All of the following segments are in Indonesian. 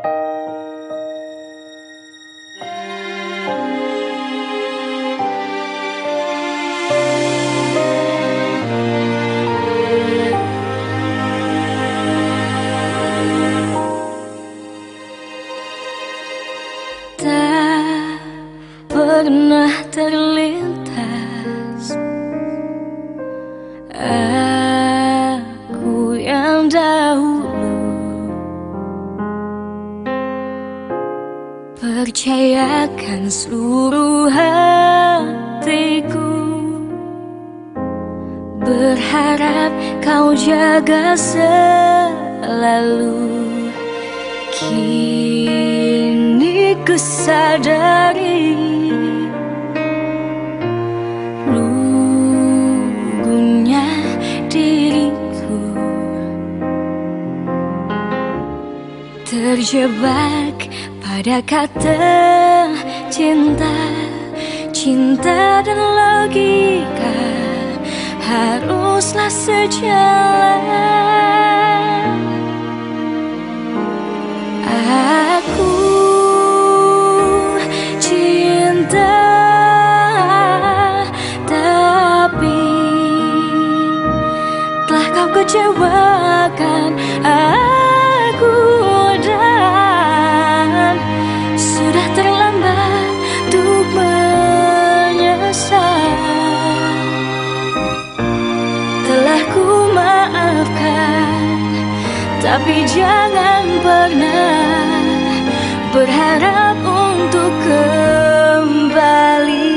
Tak pernah terlintas aku yang dahulu percayakan seluruh hatiku, berharap kau jaga selalu. Kini ku sadari lugunya diriku, terjebak pada kata cinta. Cinta dan logika haruslah sejalan. Aku cinta, tapi telah kau kecewakan aku, dan sudah terlambat untuk menyesal. Telah ku maafkan, tapi jangan pernah berharap untuk kembali.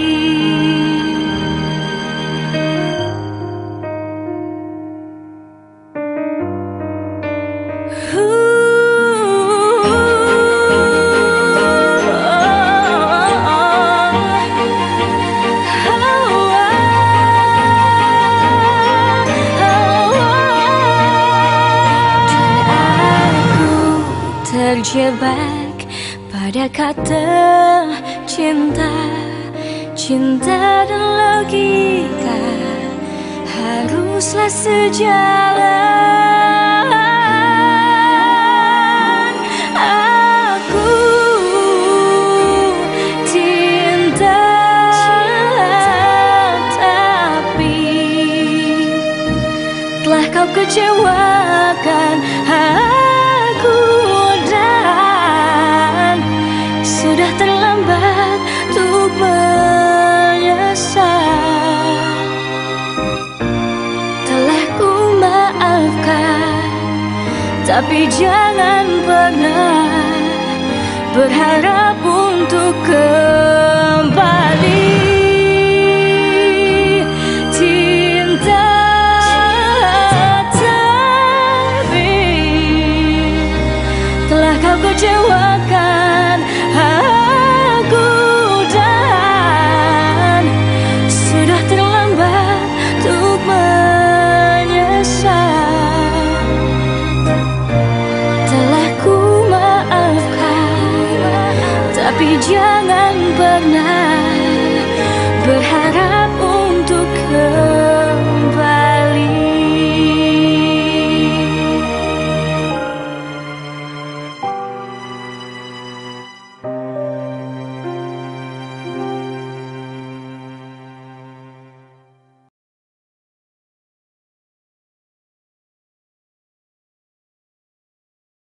Terjebak pada kata cinta. Cinta dan logika haruslah sejalan. Aku cinta, tapi telah kau kecewakan aku, sudah terlambat untuk menyesal. Telah ku maafkan, tapi jangan pernah berharap untuk kembali. Cinta, tapi telah kau kecewakan aku, dan sudah terlambat untuk menyesal. Telah ku maafkan, tapi jangan pernah berharap